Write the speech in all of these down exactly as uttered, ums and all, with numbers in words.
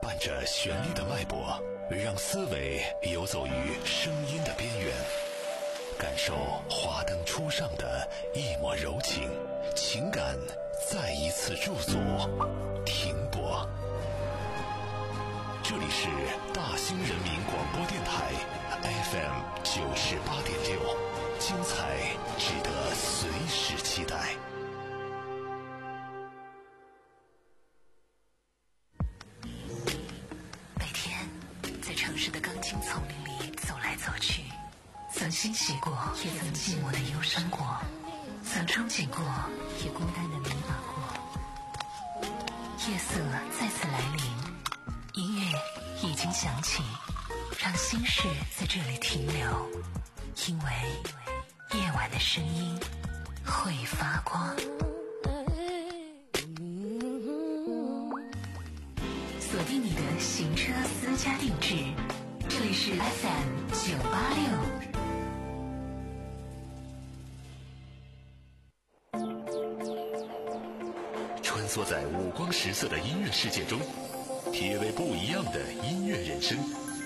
伴着旋律的脉搏，让思维游走于声音的边缘，感受华灯初上的一抹柔情，情感再一次驻足停泊。这里是大兴人民广播电台 F M 九十八点六，精彩值得随时期待。 每天在城市的钢筋丛林里走来走去，曾欣喜过，也曾寂寞的忧伤过，曾憧憬过，也孤单的迷茫过。夜色再次来临，音乐已经响起，让心事在这里停留，因为夜晚的声音会发光。锁定你的行车私家定制，这里是 F M 九八六。 穿梭在五光十色的音乐世界中，体味不一样的音乐人生。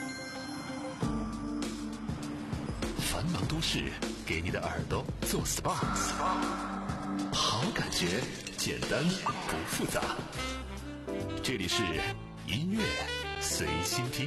繁忙都市给你的耳朵做 S P A， 好感觉简单不复杂。这里是音乐随心听。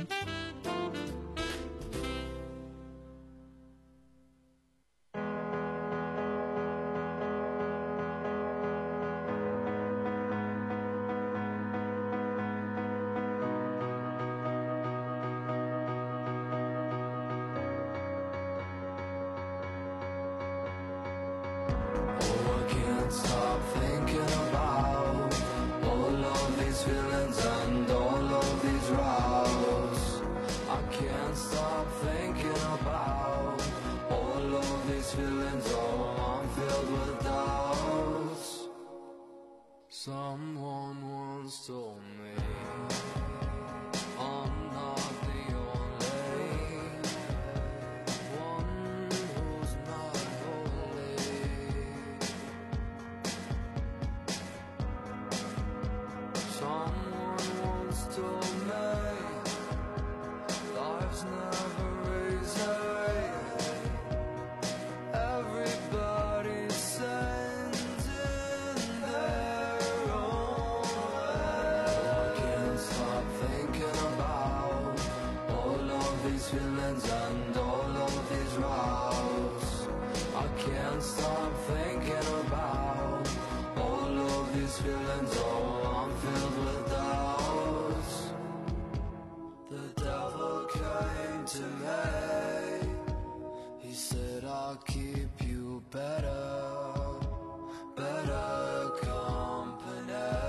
Someone once told me I'm not the only one who's not holy. Someone once told me life's never easy. Everybody's sending their feelings and all of these routes. I can't stop thinking about all of these feelings. Oh, I'm filled with doubts. The devil came to me. He said I'll keep you better, better company.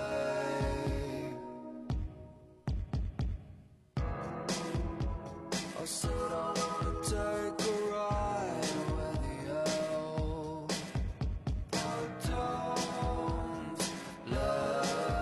I said I wanna take a ride with you, but don't let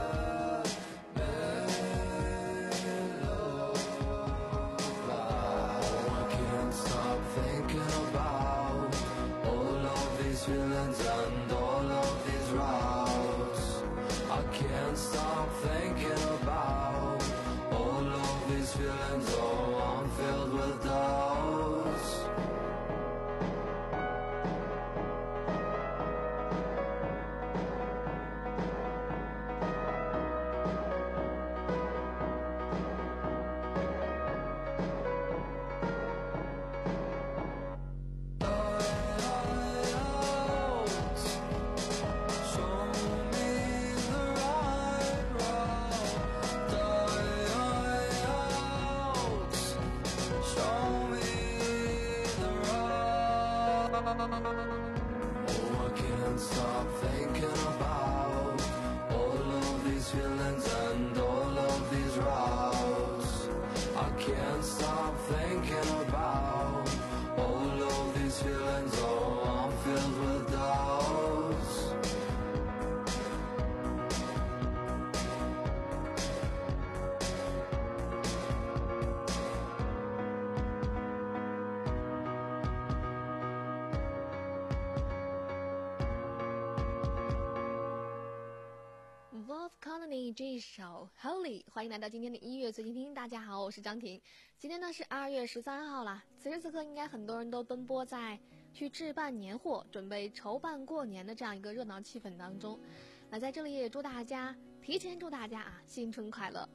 Wolf Colony 这一首 Holy， 欢迎来到今天的音乐随心听。大家好，我是张婷。今天呢是二月十三号啦，此时此刻应该很多人都奔波在去置办年货，准备筹办过年的这样一个热闹气氛当中。那在这里也祝大家，提前祝大家啊新春快乐。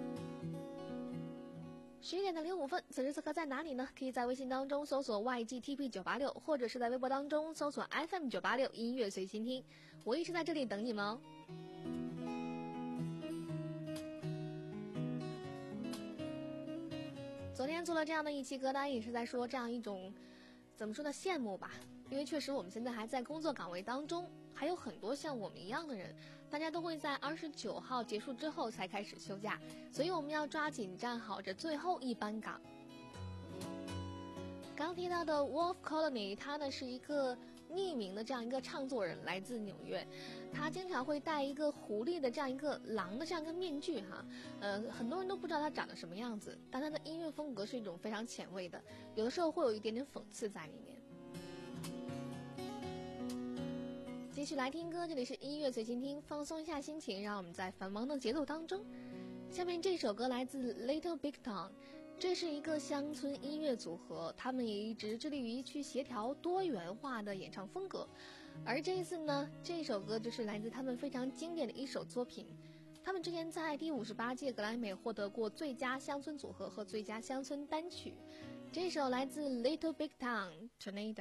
十一点的零五分，此时此刻在哪里呢？可以在微信当中搜索 Y G T P 九八六， 或者是在微博当中搜索 F M 九八六 音乐随心听。我一直在这里等你们哦。昨天做了这样的一期歌单，也是在说这样一种怎么说呢羡慕吧，因为确实我们现在还在工作岗位当中，还有很多像我们一样的人，大家都会在二十九号结束之后才开始休假，所以我们要抓紧站好这最后一班岗。刚提到的 Wolf Colony， 他呢是一个匿名的这样一个唱作人，来自纽约。他经常会戴一个狐狸的这样一个狼的这样一个面具哈，呃，很多人都不知道他长得什么样子，但他的音乐风格是一种非常前卫的，有的时候会有一点点讽刺在里面。继续来听歌，这里是音乐随心听，放松一下心情，让我们在繁忙的节奏当中。下面这首歌来自 Little Big Town， 这是一个乡村音乐组合，他们也一直致力于去协调多元化的演唱风格。而这一次呢，这首歌就是来自他们非常经典的一首作品。他们之前在第五十八届格莱美获得过最佳乡村组合和最佳乡村单曲。这首来自 Little Big Town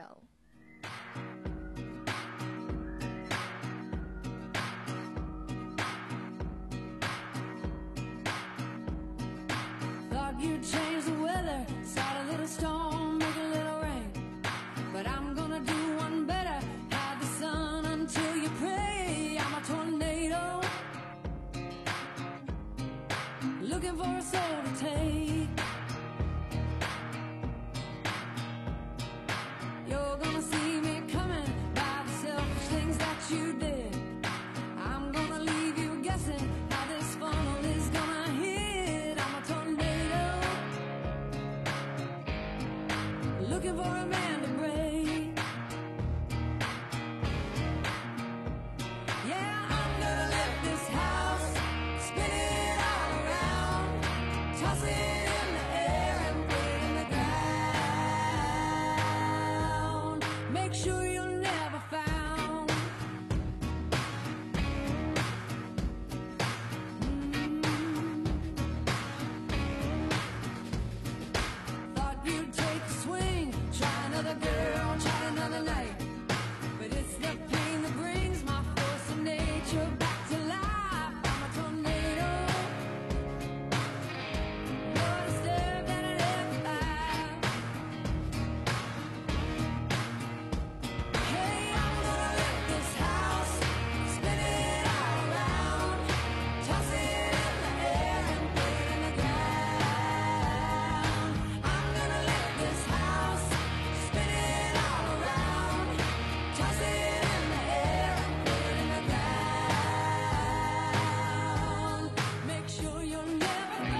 Tornado。You change the weather, start a little storm, make a little rain. But I'm gonna do one better, hide the sun until you pray. I'm a tornado, looking for a soul to take. You're gonna see me coming by the selfish things that you did. I'm gonna leave you guessing how this funnel is gonna hit. I'm a tornado, looking for a man to break. Yeah, I'm gonna lift this house, spin it all around, toss it in the air and put it in the ground. Make sure you're never found. Mm-hmm. Thought you'd take a swing, try another girl, try another night. But it's the pain that brings my force of nature back to life. I'm a tornado, more disturbed than an F five. Hey, I'm gonna lift this house, spin it all around, toss it in the air and put it in the ground. I'm gonna lift this house, spin it all around, toss it in the air and put it in the ground. Make sure you're never found.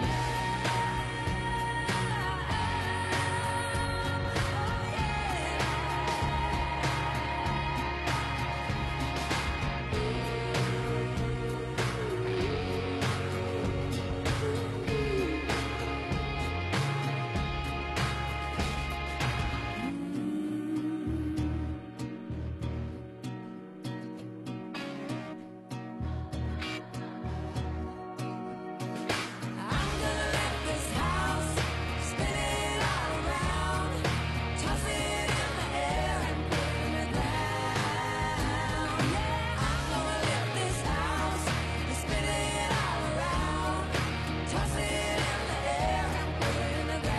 I'm gonna lift this house, spin it all around, toss it in the air and put it in the ground. Yeah, I'm gonna lift this house, spin it all around, toss it in the air and put it in the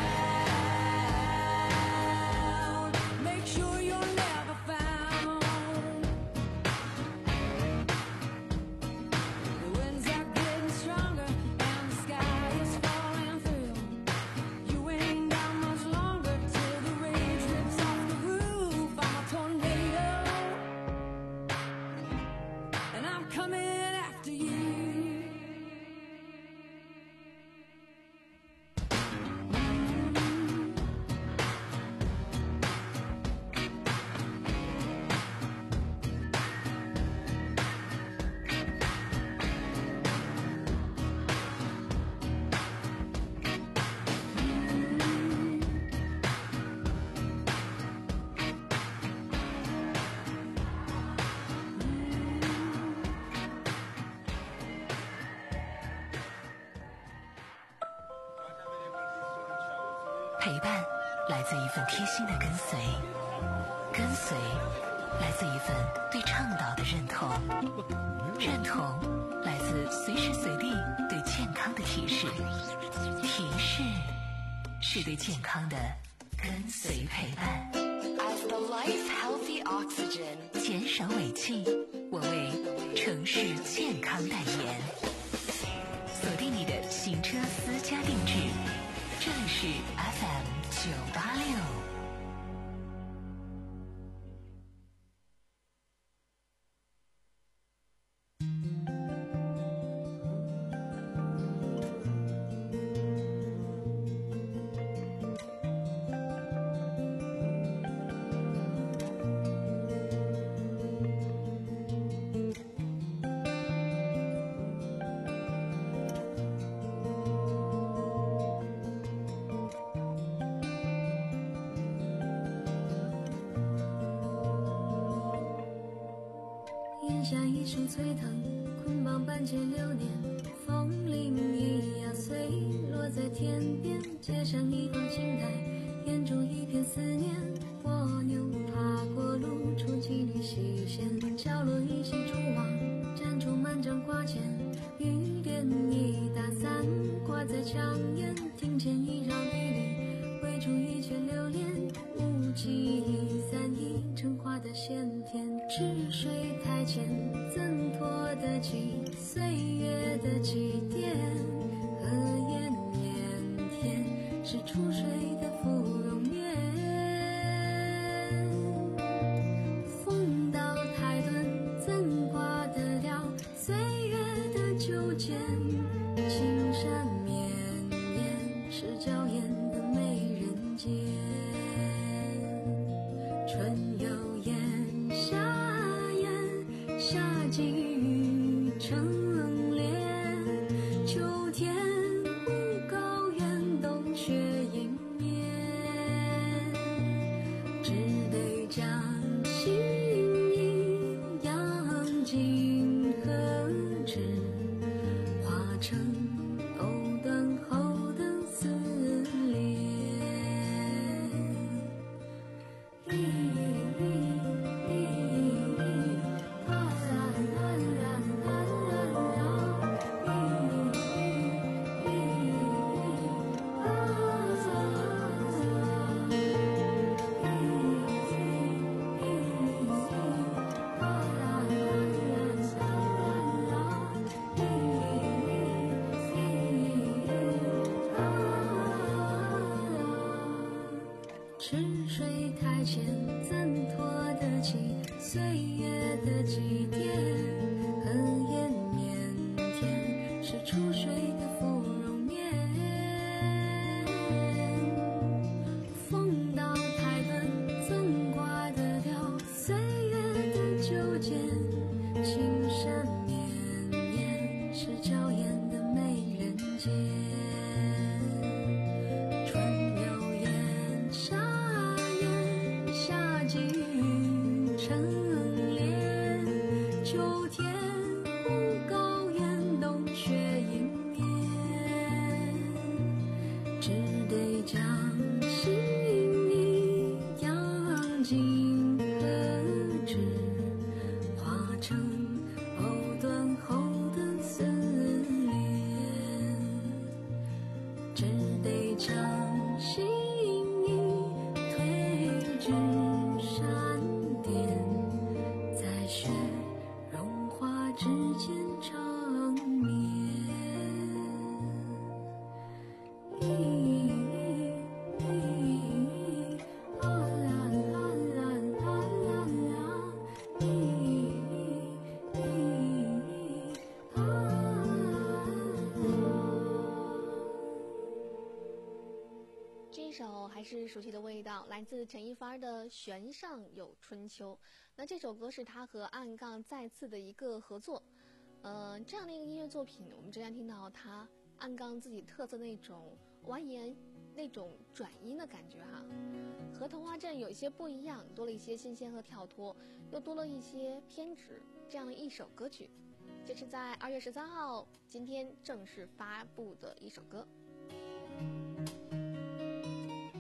ground. Make sure you're never found. The winds are getting stronger and the sky is falling through. You ain't got much longer till the rage rips off the roof. I'm a tornado, and I'm coming after you. 陪伴来自一份贴心的跟随，跟随来自一份对倡导的认同，认同来自随时随地对健康的提示，提示是对健康的跟随陪伴。 As the life healthy oxygen， 减少尾气，我为城市健康代言。锁定你的行车私家定制，这里是 F M 九八六。 咽下一束催疼，捆绑半截流年，风铃一压碎，落在天边，接上一方青苔，掩住一片思念。蜗牛爬过路，出几缕细线，角落一起蛛网，粘住满张挂件，雨点一打散，挂在墙沿，庭前一绕一缕，围住一圈流连，无际一散一成花的鲜甜，池水台前怎拖得起岁月的祭奠？和颜腼腆是出水的芙蓉面，风到台顿怎挂得了岁月的纠结？青山绵延是娇艳的美人间，春有燕，夏燕，夏季雨成莲，秋天无高原，冬雪迎面，只得将心意养进何止，化成藕断后的丝连。池水台前怎拖得起岁月的祭奠？和颜腼腆是出水的芙蓉面，风到台顿怎挂得了岁月的纠结？青山绵延是娇艳的美人间，春有燕，夏夏季雨成莲，秋天无高原，冬雪迎面，只得将心意养进何止，化成藕断后的丝连，只得将心意推至山巅，在雪融化之间长眠。 这首还是熟悉的味道，来自陈一发的《弦上有春秋》。那这首歌是他和暗杠再次的一个合作。呃，这样的一个音乐作品，我们之前听到他暗杠自己特色那种蜿蜒、那种转音的感觉哈，和童话镇有一些不一样，多了一些新鲜和跳脱，又多了一些偏执，这样的一首歌曲。这是在二月十三号今天正式发布的一首歌。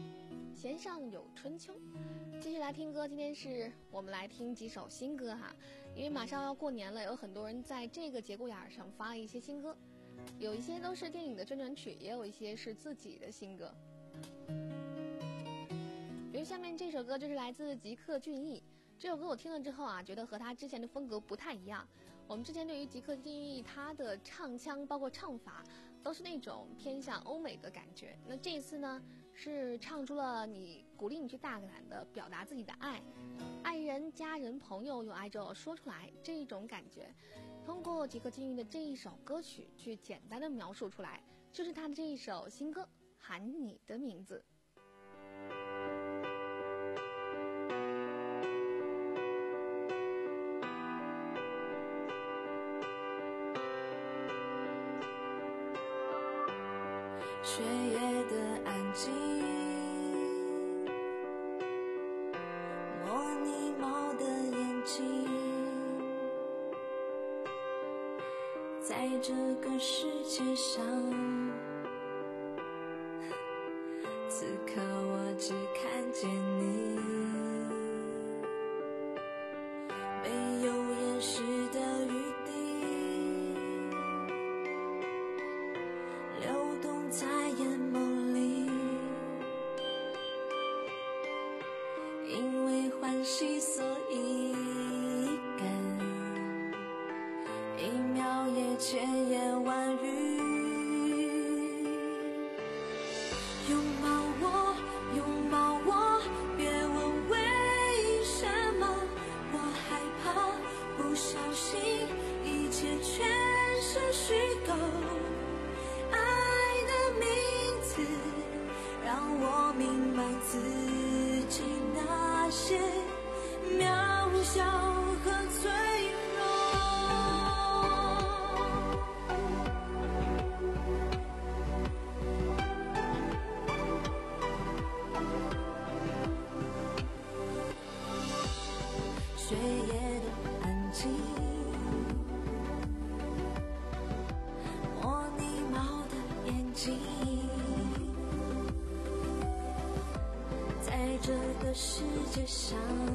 弦上有春秋。继续来听歌，今天是我们来听几首新歌哈，因为马上要过年了，有很多人在这个节骨眼上发了一些新歌，有一些都是电影的宣传曲，也有一些是自己的新歌。比如下面这首歌就是来自吉克隽逸，这首歌我听了之后啊，觉得和他之前的风格不太一样。我们之前对于吉克隽逸他的唱腔包括唱法都是那种偏向欧美的感觉，那这一次呢是唱出了你鼓励你去大胆的表达自己的爱，爱人、家人、朋友有爱就说出来，这一种感觉通过吉克隽逸的这一首歌曲去简单的描述出来，就是他的这一首新歌《喊你的名字》。 雪夜的安静，模拟猫的眼睛，在这个世界上，此刻我只看见你，没有掩饰的余地，流动在眼眸里，因为欢喜所以感，一秒也千言万语，拥抱我，拥抱我，别问为什么，我害怕不小心一切全是虚构，让我明白自己那些渺小和脆弱。雪夜的安静，模拟猫的眼睛，在这个世界上，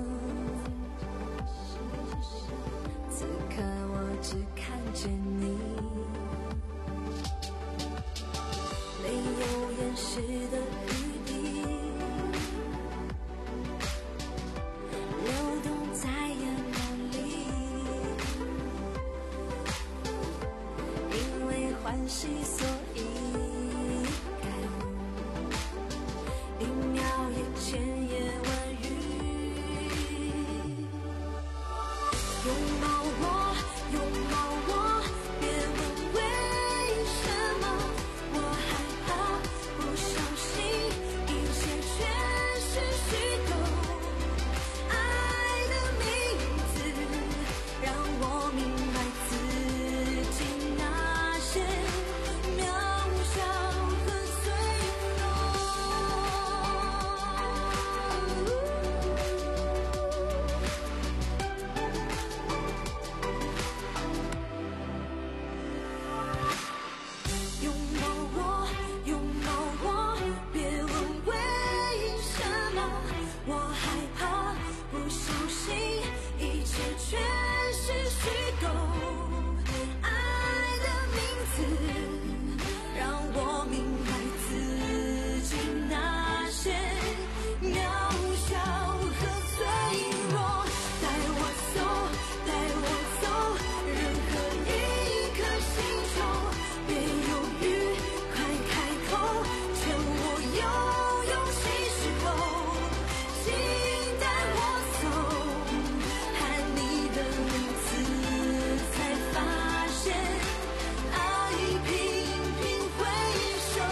此刻我只看见你，没有掩饰的余地，流动在眼眸里，因为欢喜所以感，一秒也千言万语，拥抱我，拥抱我，别问为什么，我害怕不小心一切全是虚构，爱的名字让我明白自己那些渺小和脆拥抱我，拥抱我，别问为什么，我害怕不小心一切全是虚构，爱的名字让我明白自己那些渺小和脆弱，带我走，带我走，任何一颗星球，别犹豫，快开口，趁我有勇气时候，请带我走，喊你的名字，才发现爱频频回首。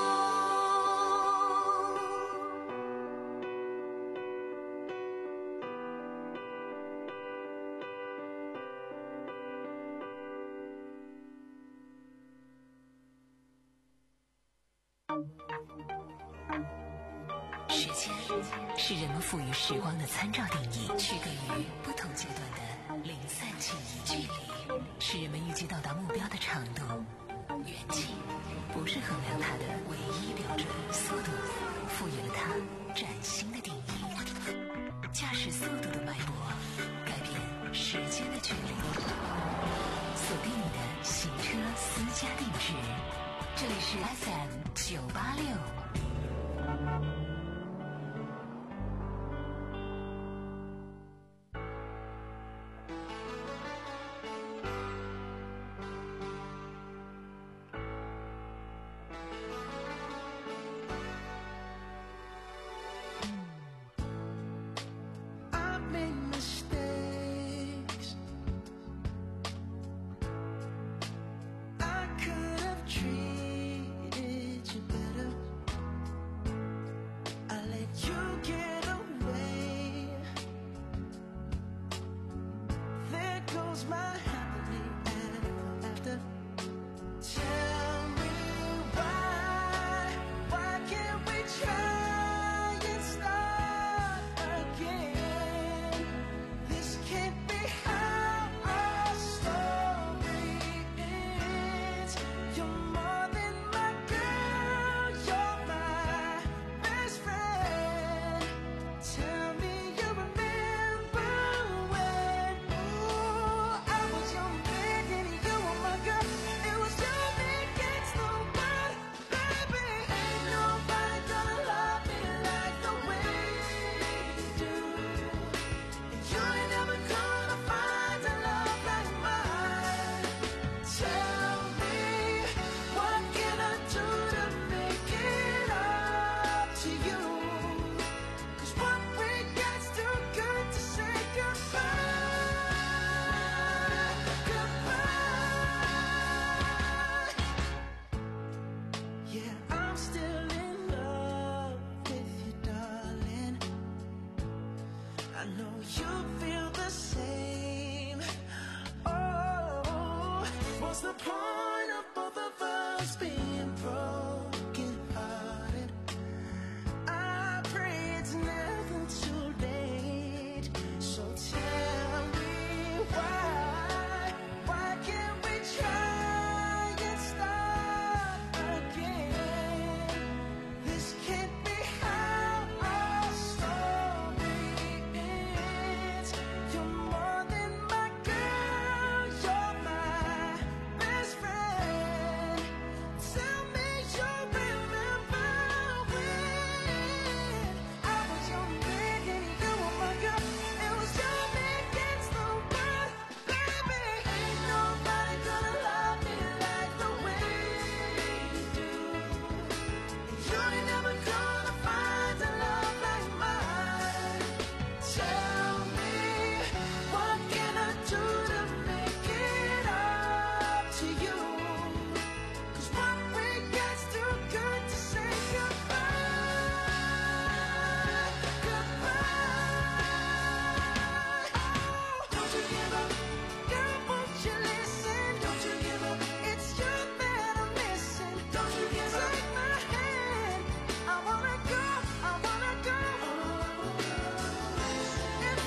时间是人们赋予时光的参照定义，区隔于不同阶段的零散记忆距离，是人们预计到达目标的长度、远近不是衡量它的唯一标准，速度赋予了它崭新的定义。驾驶速度的脉搏，改变时间的距离。锁定你的行车私家定制，这里是 F M 九八六。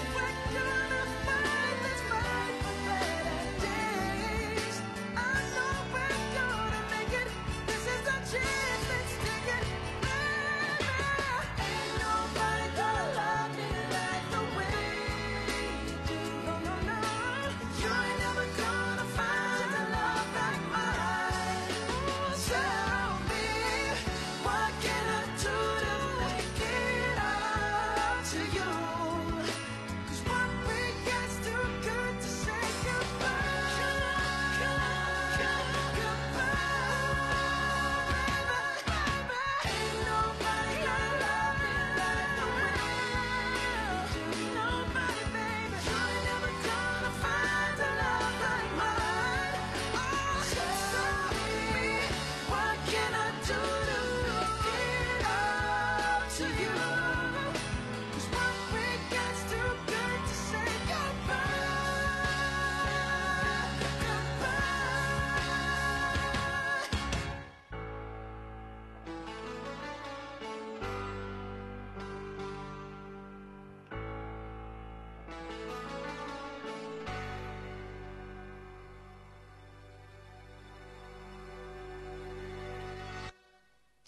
I know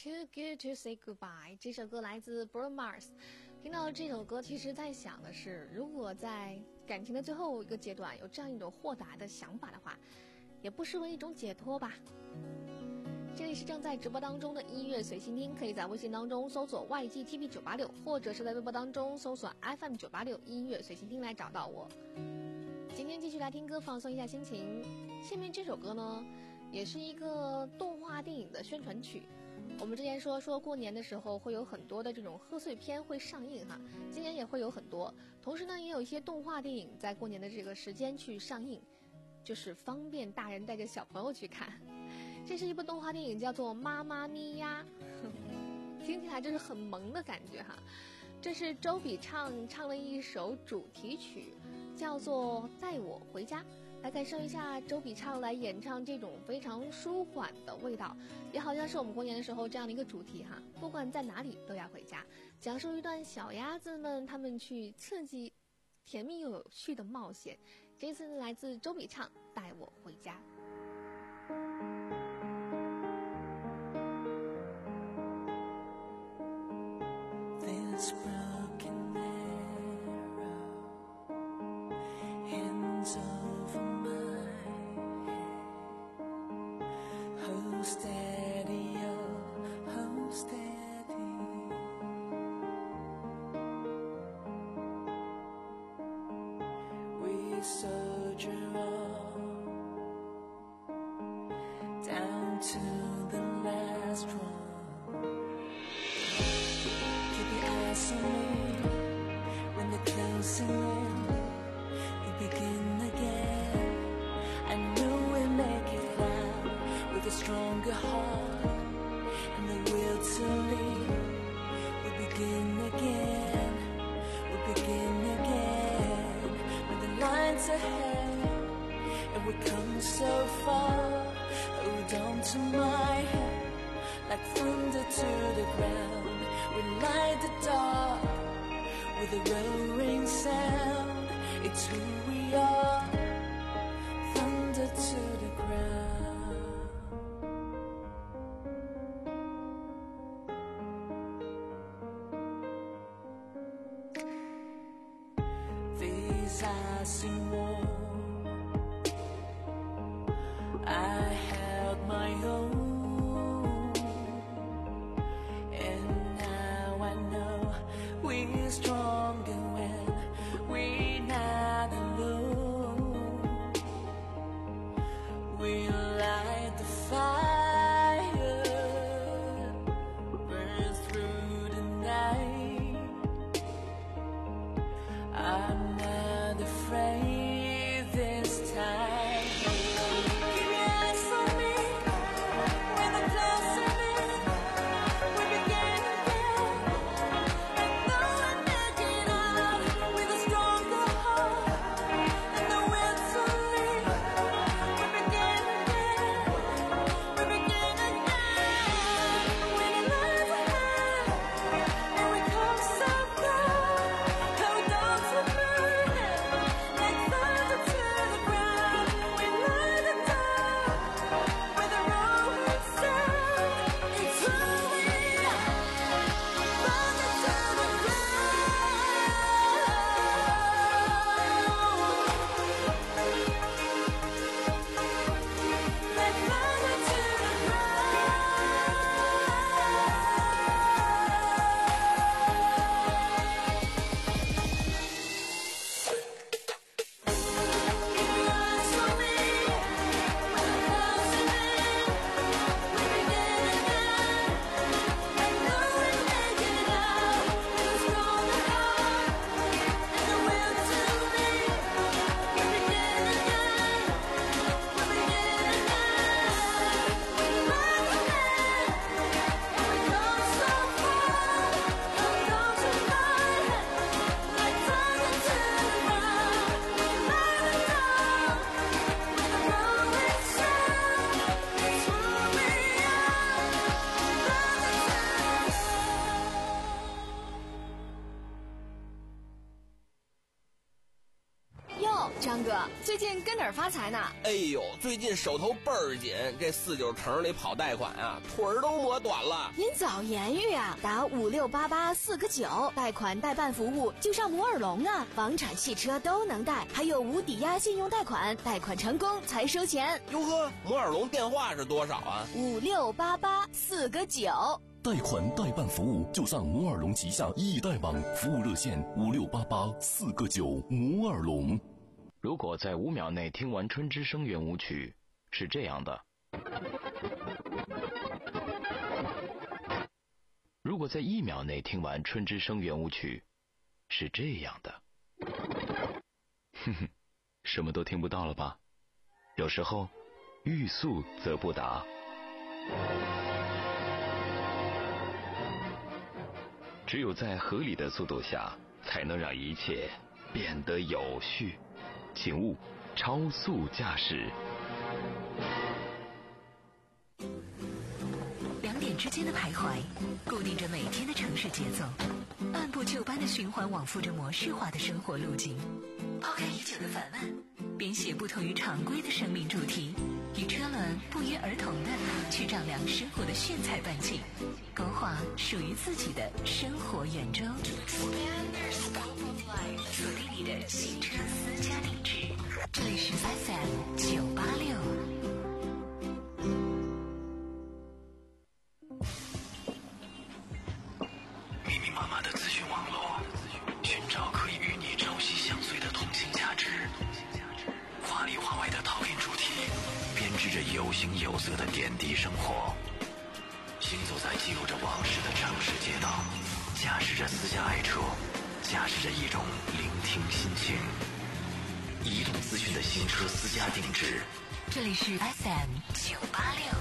Too Good to Say Goodbye 这首歌来自 Bruno Mars。 听到这首歌，其实在想的是，如果在感情的最后一个阶段有这样一种豁达的想法的话，也不失为一种解脱吧。这里是正在直播当中的音乐随心听，可以在微信当中搜索 Y G T V 九八六， 或者是在微博当中搜索 F M 九八六 音乐随心听来找到我。今天继续来听歌，放松一下心情。下面这首歌呢，也是一个动画电影的宣传曲。我们之前说说过年的时候会有很多的这种贺岁片会上映哈，今年也会有很多。同时呢，也有一些动画电影在过年的这个时间去上映，就是方便大人带着小朋友去看。这是一部动画电影，叫做《妈妈咪呀》，听起来就是很萌的感觉哈。这是周笔畅唱了一首主题曲，叫做《带我回家》。来感受一下周笔畅来演唱这种非常舒缓的味道，也好像是我们过年的时候这样的一个主题哈，不管在哪里都要回家，讲述一段小鸭子们他们去刺激甜蜜又有趣的冒险。这次来自周笔畅，《带我回家》。 This broken mirror hands over my head. Hold steady, oh, hold steady. We soldier on down to the last one.Keep your eyes on me. When they're closing in, we begin again. I know we'll make it out with a stronger heart and the will to leave. We begin again, we begin again. When the line's ahead and we come so far, hold on to my hand like thunder to the ground.We light the dark with a roaring sound. It's who we are, thunder to the ground. These eyes seem warm. I held my own.We're stronger when we're not alone. We light the fire, burn through the night. I'm not afraid this time.Keep your eyes on me when I'm closing in.We begin again.With a stronger heart and the will to leave, we begin again. 最近跟哪儿发财呢？ 哎呦，最近手头倍儿紧，这四九城里跑贷款啊，腿儿都磨短了。 您早言语啊，打五六八八四个九，贷款代办服务就上摩尔龙啊，房产、汽车都能贷，还有无抵押信用贷款，贷款成功才收钱。 哟呵，摩尔龙电话是多少啊？ 五六八八四个九。 贷款代办服务就上摩尔龙旗下易贷网，服务热线五六八八四个九。摩尔龙。 如果在五秒内听完春之声圆舞曲，是这样的；如果在一秒内听完春之声圆舞曲，是这样的。哼哼，什么都听不到了吧？有时候，欲速则不达。只有在合理的速度下，才能让一切变得有序。请勿超速驾驶。 两点之间的徘徊，固定着每天的城市节奏，按部就班的循环往复着模式化的生活路径。抛开已久的烦闷，编写不同于常规的生命主题，与车轮不约而同的去丈量生活的炫彩半径，勾画属于自己的生活圆周。锁定你的新车私家定制，这里是 F M 九八六。 密密麻麻的资讯网络，寻找可以与你朝夕相随的通信价值。华里华外的讨论主题，编织着有形有色的点滴生活。行走在记录着往事的城市街道，驾驶着私家爱车，驾驶着一种聆听心情。移动资讯的新车私家定制， 这里是 F M 九八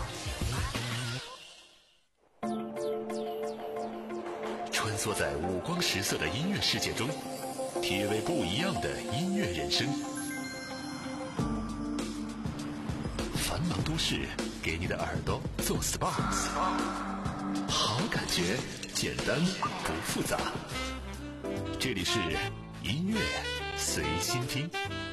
六。 穿梭在五光十色的音乐世界中，体味不一样的音乐人生。繁忙都市给你的耳朵做 S P A， 好感觉，简单不复杂。这里是音乐随心听。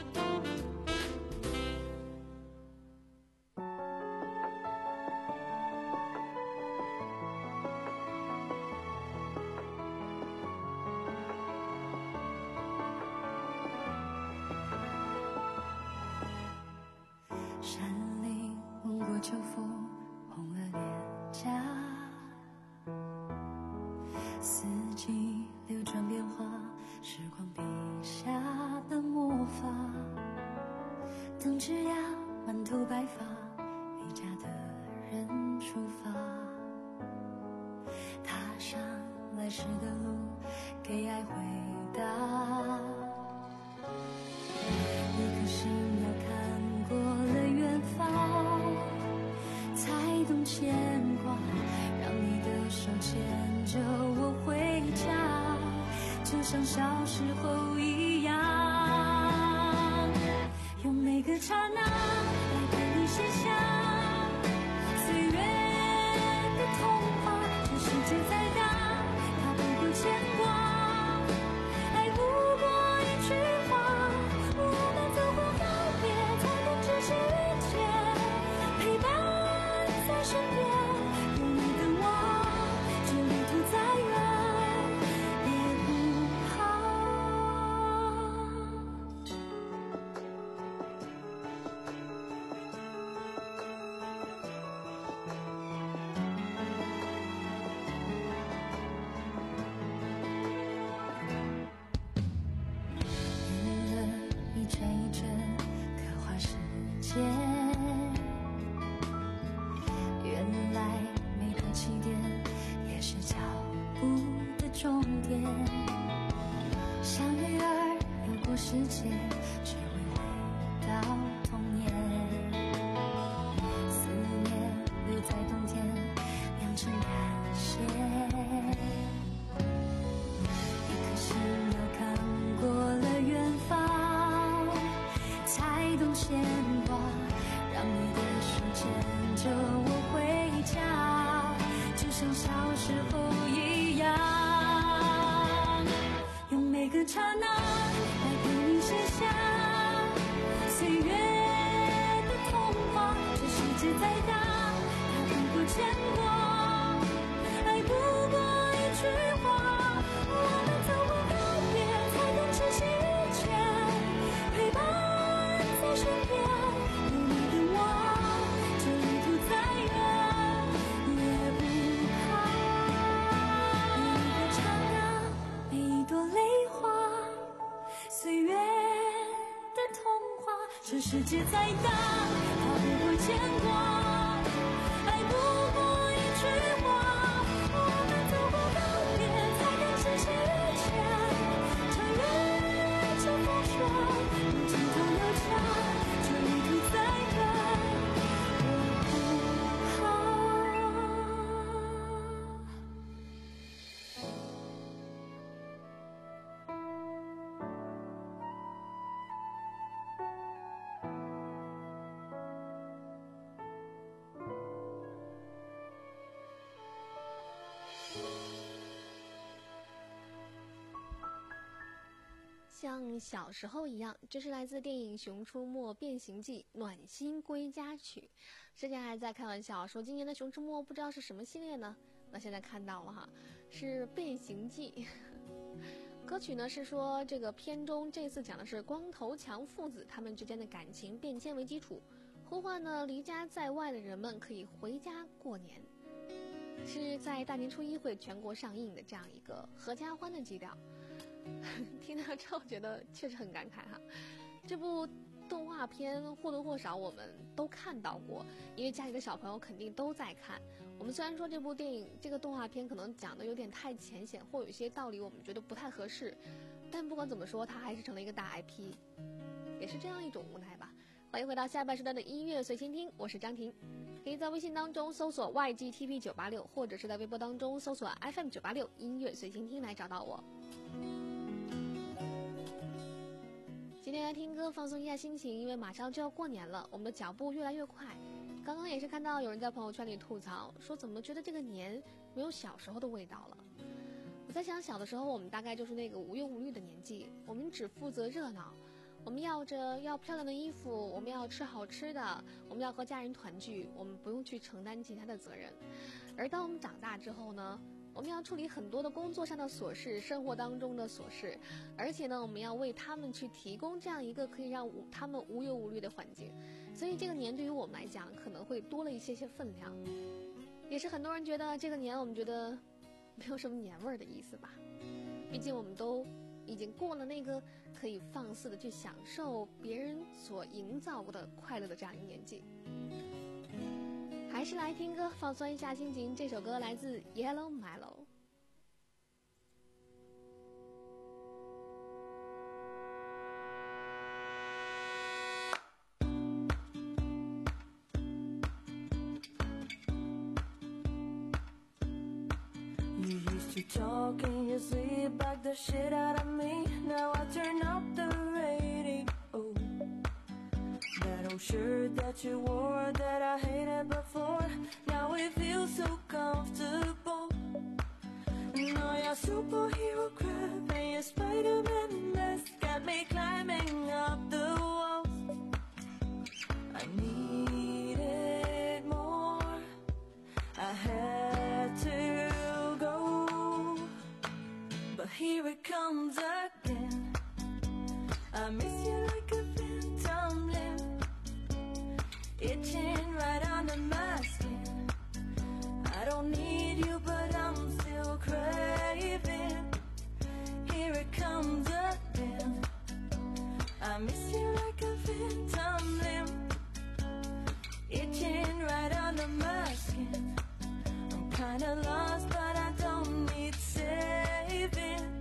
山林吻过秋风，红了脸颊，四季流转变化，时光笔下的魔法。等枝桠满头白发，离家的人出发，踏上来时的路，给爱回答。一颗心要看过了远方，才懂牵挂，让你的手牵着我回家，就像小时候一样，用每个刹那来陪你写下岁月的童话。这世界再大，它不够牵挂，爱不过一句话。我们走过告别，才能知心遇见，陪伴在身边，有你等我，这旅途再远也不沿着一帧一帧刻画世界，原来每个起点也是脚步的终点。像鱼儿游过世界，只为回到童年。思念留在冬天，酿成感谢。一颗心要看过了远方，才懂牵挂，让你的手牵着我回家，就像小时候一样，用每个刹那来陪你写下岁这世界再大，它不会牵挂。爱不过一句话，我们走过告别，才敢深陷遇见。承认这风霜，有尽头有家，这旅途再远，我不怕。 像小时候一样，这是来自电影《熊出没变形记》暖心归家曲。之前还在开玩笑说今年的《熊出没》不知道是什么系列呢？那现在看到了哈，是变形记。歌曲呢是说这个片中这次讲的是光头强父子他们之间的感情变迁为基础，呼唤呢离家在外的人们可以回家过年，是在大年初一会全国上映的这样一个合家欢的基调。听到之后觉得确实很感慨哈，这部动画片或多或少我们都看到过，因为家里的小朋友肯定都在看。我们虽然说这部电影这个动画片可能讲的有点太浅显，或有一些道理我们觉得不太合适，但不管怎么说它还是成了一个大 I P， 也是这样一种无奈吧。欢迎回到下半时段的音乐随心听，我是张婷，可以在微信当中搜索 Y G T P 九八六， 或者是在微博当中搜索 F M 九八六 音乐随心听来找到我。今天来听歌放松一下心情，因为马上就要过年了，我们的脚步越来越快。刚刚也是看到有人在朋友圈里吐槽说，怎么觉得这个年没有小时候的味道了。我在想，小的时候我们大概就是那个无忧无虑的年纪，我们只负责热闹，我们要着要漂亮的衣服，我们要吃好吃的，我们要和家人团聚，我们不用去承担其他的责任。而当我们长大之后呢，我们要处理很多的工作上的琐事，生活当中的琐事，而且呢我们要为他们去提供这样一个可以让他们无忧无虑的环境，所以这个年对于我们来讲可能会多了一些些分量，也是很多人觉得这个年我们觉得没有什么年味儿的意思吧，毕竟我们都已经过了那个可以放肆的去享受别人所营造过的快乐的这样一个年纪。还是来听歌放松一下心情，这首歌来自 Yellow Mellow。 You used to talk in your sleep, back the shit out of me. Now I turn up the radio. That old shirt that you wore that I hated before, now it feels so comfortable. Now your superhero crap and your Spider-Man mask got me climbing up the walls. I needed more, I had to go, but here it comes again. I miss you like a phantom limb, itching right under my skin. I don't need you, but I'm still craving. Here it comes again. I miss you like a phantom limb, itching right under my skin. I'm kinda lost, but I don't need saving.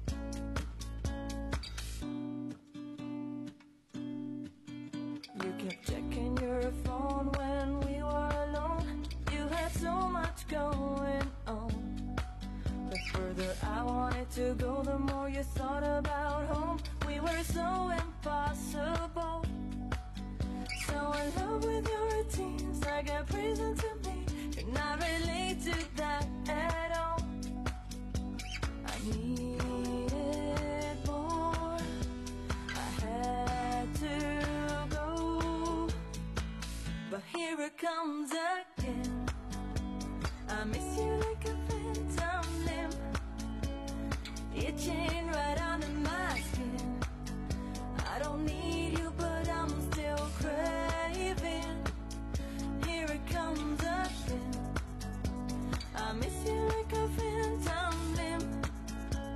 You kept checking your phone when we were alone. You had so much going on. The further I wanted to go, the more you thought about home. We were so impossible, so in love with your routines, like a prison to me. Could not relate to that at all. I needed more, I had to go, but here it comes again. I miss you like a phantom limb, itching right under my skin. I don't need you, but I'm still craving. Here it comes again. I miss you like a phantom limb,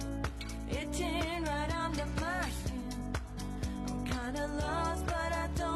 itching right under my skin. I'm kinda lost, but I don't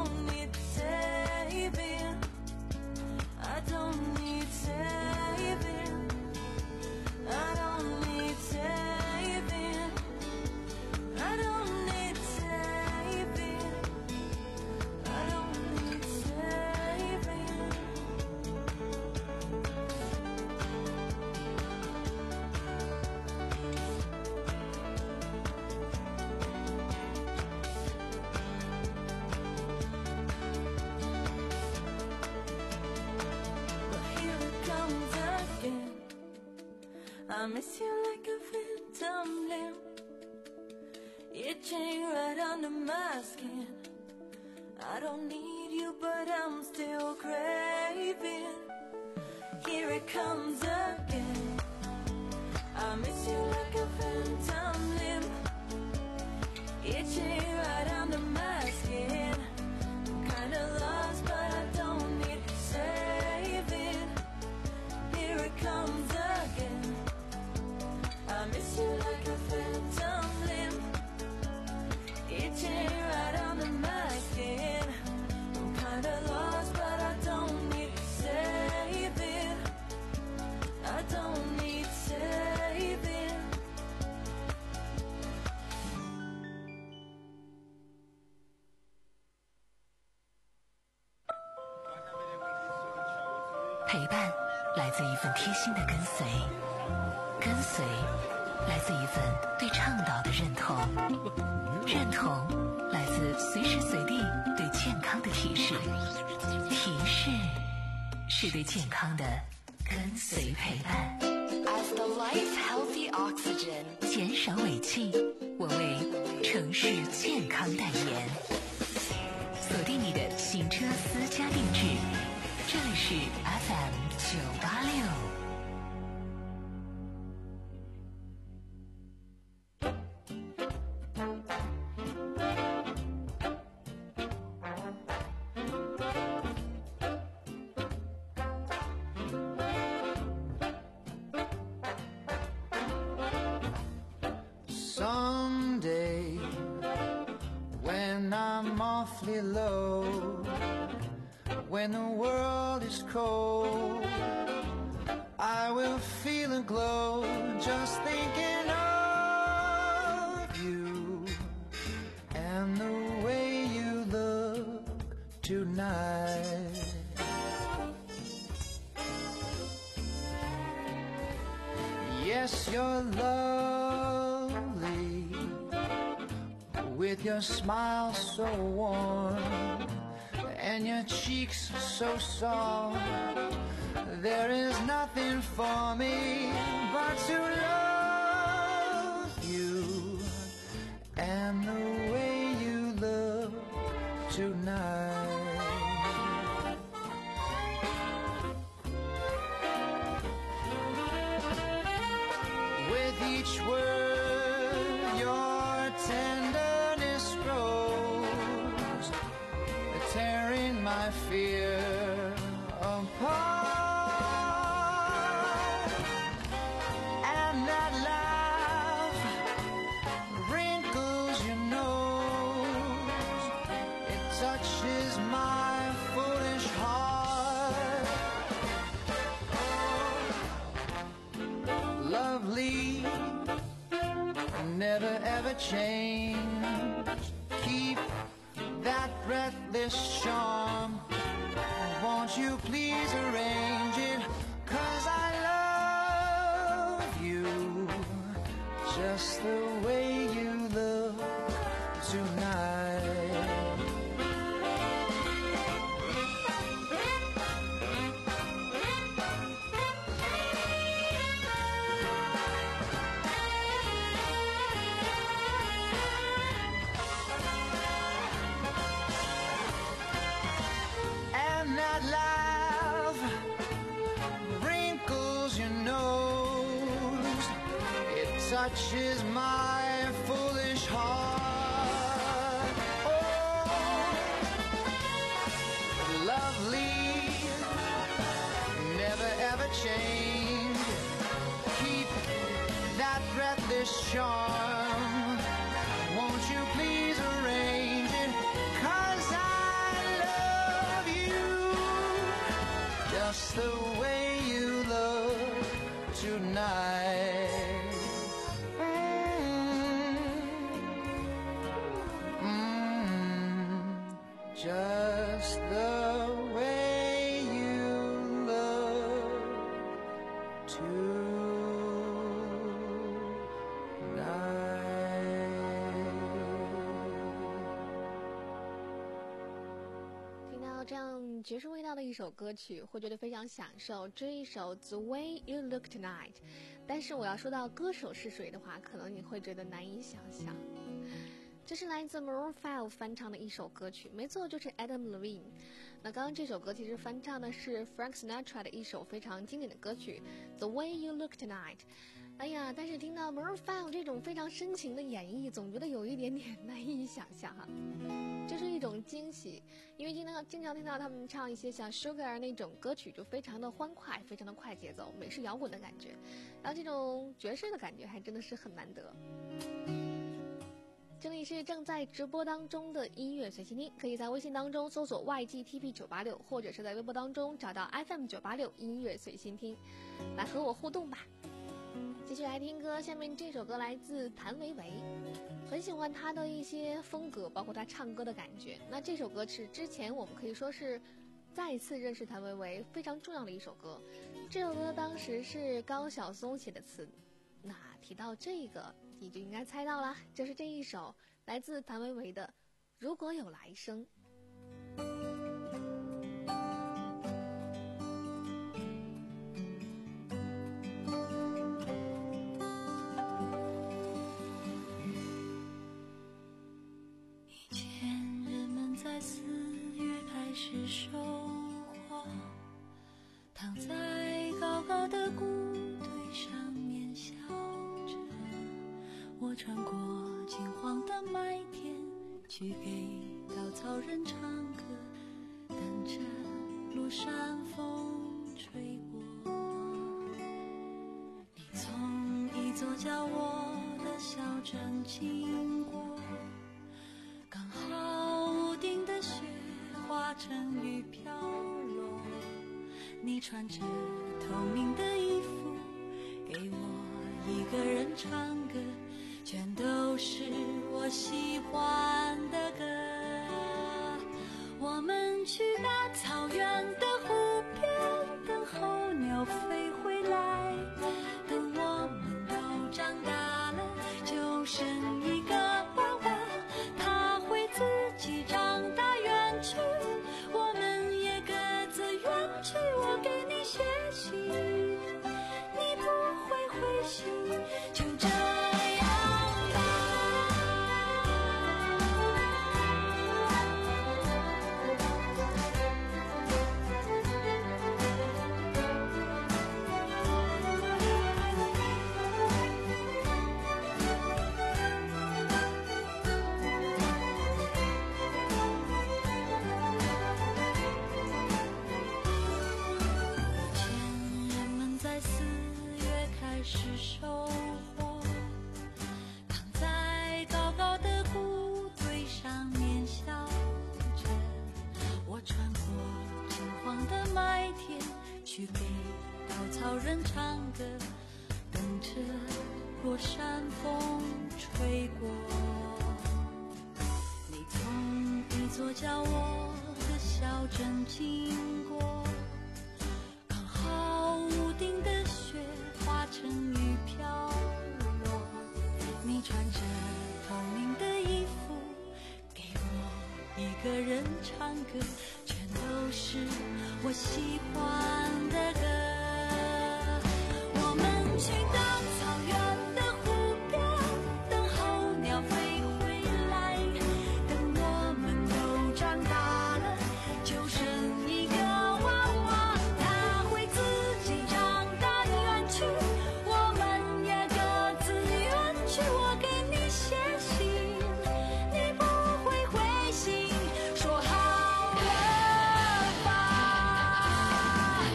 I miss you like a phantom limb, itching right under my skin. I don't need you, but I'm still craving. Here it comes again. I miss you like a phantom limb, itching right under my skin. I'm kinda lost, but I don't need saving. Here it comes again. I miss you like a phantom limb, itching right under my skin. I'm kinda lost, but I don't need saving. I don't need saving. 陪伴来自一份贴心的跟随，跟随来自一份对倡导的认同，认同来自随时随地对健康的提示，提示是对健康的跟随陪伴。 As the life healthy oxygen， 减少尾气，我为城市健康代言。锁定你的行车私家定制，这里是 F M 九八六。 Someday, when I'm awfully low, when the world is cold, I will feel a glow just thinking of you and the way you look tonight. Yes, you're lovely, with your smile so warm and your cheeks so soft. There is nothing for me but to love you and the way you look tonight. With each word your tenderness grows, tearing my fear apart. And that laugh wrinkles your nose, it touches my foolish heart. Oh, lovely, never ever change. Keep that breathless charm. Won't you please arrange it? 'Cause I love you just the way you look tonight. That laugh wrinkles your nose, it touches my foolish heart. Oh, lovely, never ever change. Keep that breathless charm. Won't you please arrange it? 'Cause I just the way you look tonight. Mm-hmm. Just the way you look tonight. 听到这样爵士味道的一首歌曲，会觉得非常享受这一首 The Way You Look Tonight。 但是我要说到歌手是谁的话，可能你会觉得难以想象。这是来自 Maroon 五 翻唱的一首歌曲，没错，就是 Adam Levine。 那刚刚这首歌其实翻唱的是 Frank Sinatra 的一首非常经典的歌曲 The Way You Look Tonight。 哎呀，但是听到 Maroon 五 这种非常深情的演绎，总觉得有一点点难以想象哈。这是一种惊喜，因为经常经常听到他们唱一些像 Sugar 那种歌曲，就非常的欢快，非常的快节奏，美式摇滚的感觉，然后这种爵士的感觉还真的是很难得。这里是正在直播当中的音乐随心听，可以在微信当中搜索 Y G T P 九八六， 或者是在微博当中找到 F M 九八六音乐随心听，来和我互动吧。继续来听歌，下面这首歌来自谭维维，很喜欢他的一些风格，包括他唱歌的感觉。那这首歌是之前我们可以说是再一次认识谭维维非常重要的一首歌。这首歌当时是高晓松写的词，那提到这个你就应该猜到了，就是这一首来自谭维维的《如果有来生》。 以前人们在四月开始收获，躺在高高的谷堆上面笑着，我穿过金黄的麦田，去给稻草人唱歌，等着落山风吹过。你从一座叫我的小镇经过，刚好屋顶的雪化成雨飘落，你穿着透明的衣服给我一个人唱歌，全都是我喜欢的歌。我们去大草原的湖边，等候鸟飞回来，等我们都长大了，就剩一个娃娃，他会自己长大远去，我们也各自远去。我给你写信，你不会回信，就这样吧。以前人们在四月开始收获，躺在高高的谷堆上面笑着，我穿过金黄的麦田，去给稻草人唱歌，等着落山风吹过。你从一座叫我的小镇经过，刚好屋顶的雪化成雨飘落，你穿着透明的衣服给我一个人唱歌，全都是我喜欢的歌。我们去大草原的湖边，等候鸟飞回来，等我们都长大了，就剩一个娃娃，他会自己长大远去，我们也各自远去。我给你写信，你不会回信，说好了吧。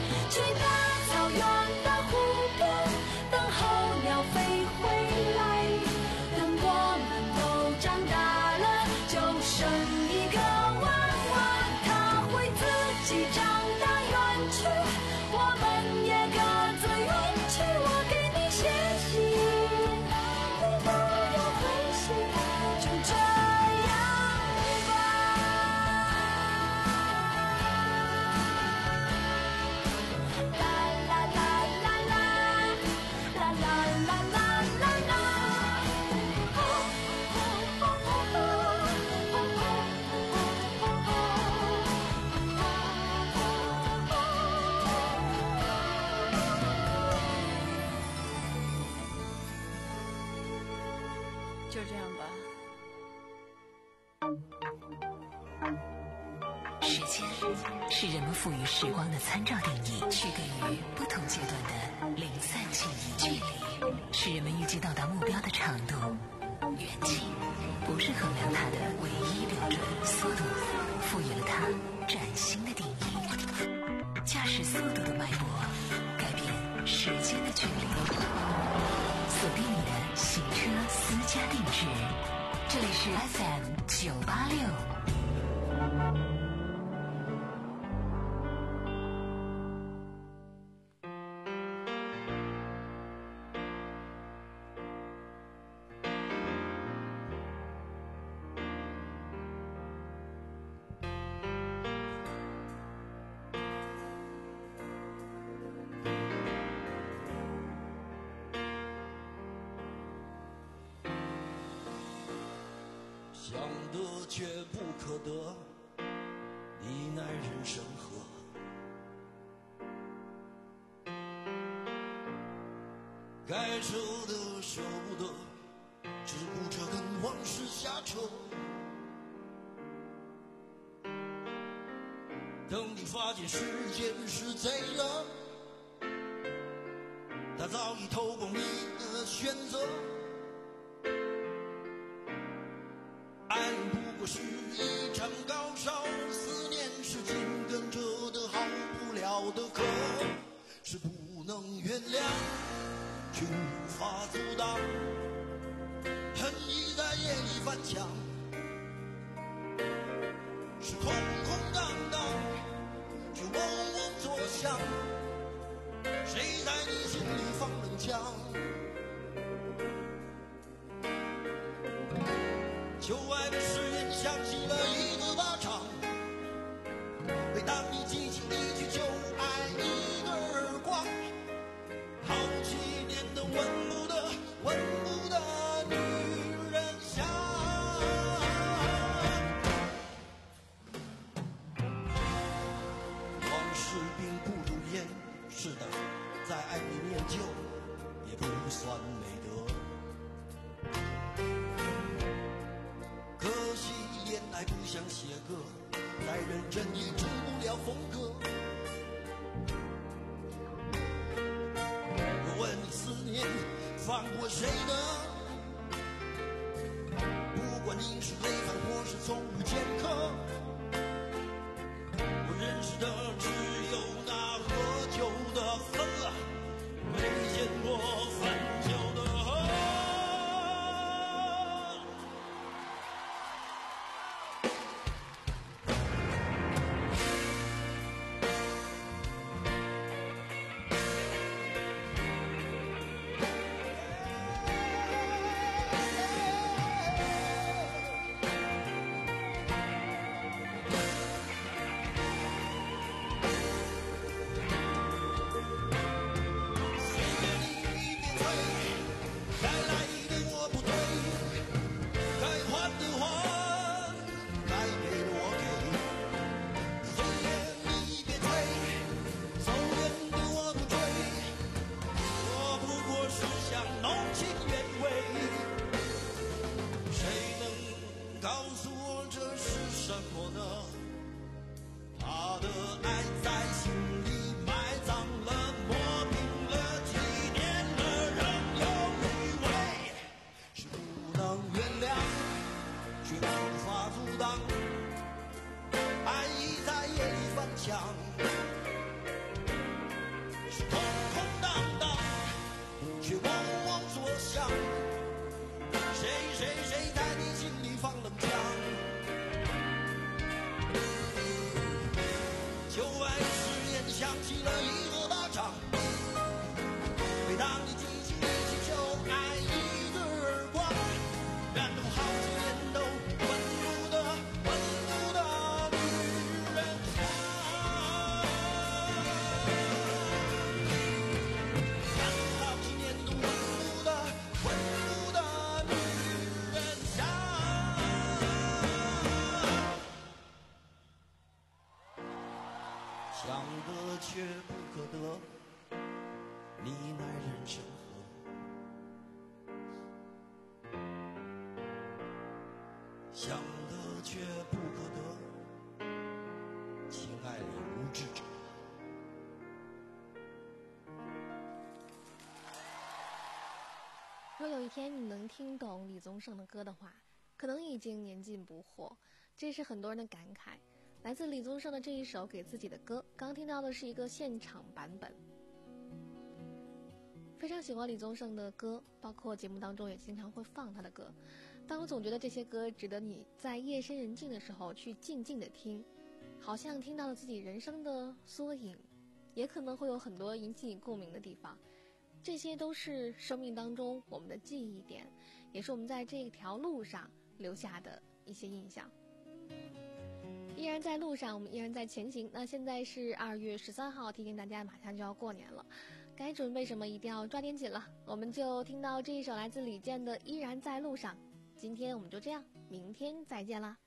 这样吧。 时间是人们赋予时光的参照定义，区隔于不同阶段的零散记忆。距离是人们预计到达目标的长度，远近不是衡量它的唯一标准。速度赋予了它崭新的定义，驾驶速度的脉搏改变时间的距离。锁定你的行车私家定制，这里是 F M 九八六。 想得却不可得，你奈人生何？该舍的舍不得，只顾着跟往事瞎扯。等你发现时间是贼了，他早已偷光你的选择。爱不过是一场高烧，思念是紧跟着的好不了的渴，是不能原谅却无法阻挡，恨意在夜里翻墙，是空空荡荡却嗡嗡作响，谁在你心里放冷枪？旧爱的誓言响起了一个巴掌，每当你记起一句就爱一个耳光，好几年的温不得温不得女人香。往事并不如烟，是的，在爱里念旧也不算美德。可惜恋爱不像写歌，再认真也出不了风格。我问你思念放过谁呢？不管你是累犯或是从不见客，我认识的只有那喝酒的喝，没见过分酒的喝。想得却不可得，你奈人生何？ 想得却不可得，情爱里无知者。 若有一天你能听懂李宗盛的歌的话，可能已经年近不惑，这是很多人的感慨。来自李宗盛的这一首给自己的歌，刚听到的是一个现场版本。非常喜欢李宗盛的歌，包括节目当中也经常会放他的歌，但我总觉得这些歌值得你在夜深人静的时候去静静的听，好像听到了自己人生的缩影，也可能会有很多引起你共鸣的地方。这些都是生命当中我们的记忆点，也是我们在这条路上留下的一些印象。依然在路上，我们依然在前行。那现在是二月十三号，提醒大家马上就要过年了，该准备什么一定要抓点紧了。我们就听到这一首来自李健的《依然在路上》。今天我们就这样，明天再见啦。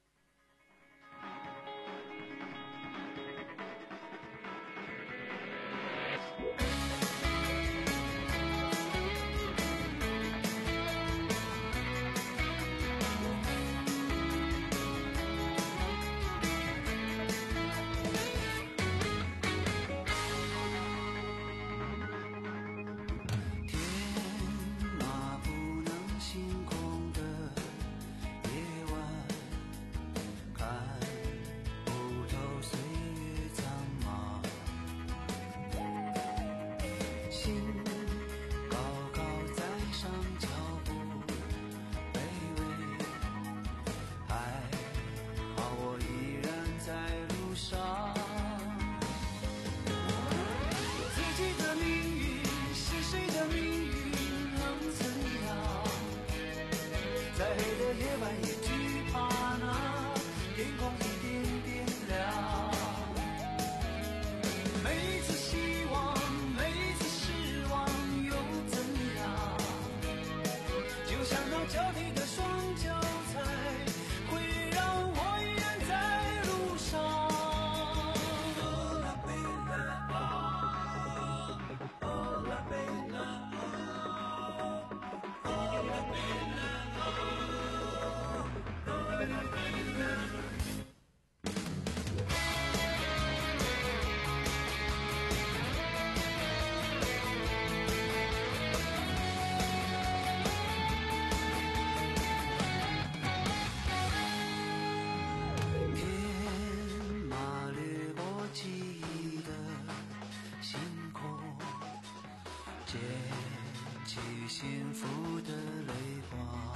幸福的泪花，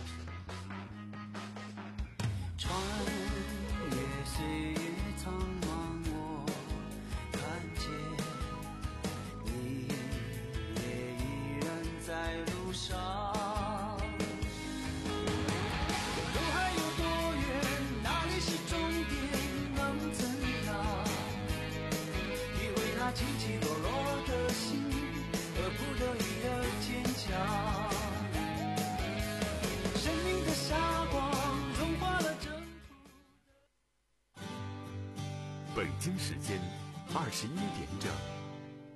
穿越岁月苍茫，我看见你也依然在路上。路还有多远？哪里是终点？能怎样体会那起起落落的心和不得已的坚强？生命的霞光融化了征途。 北京时间二十一点整。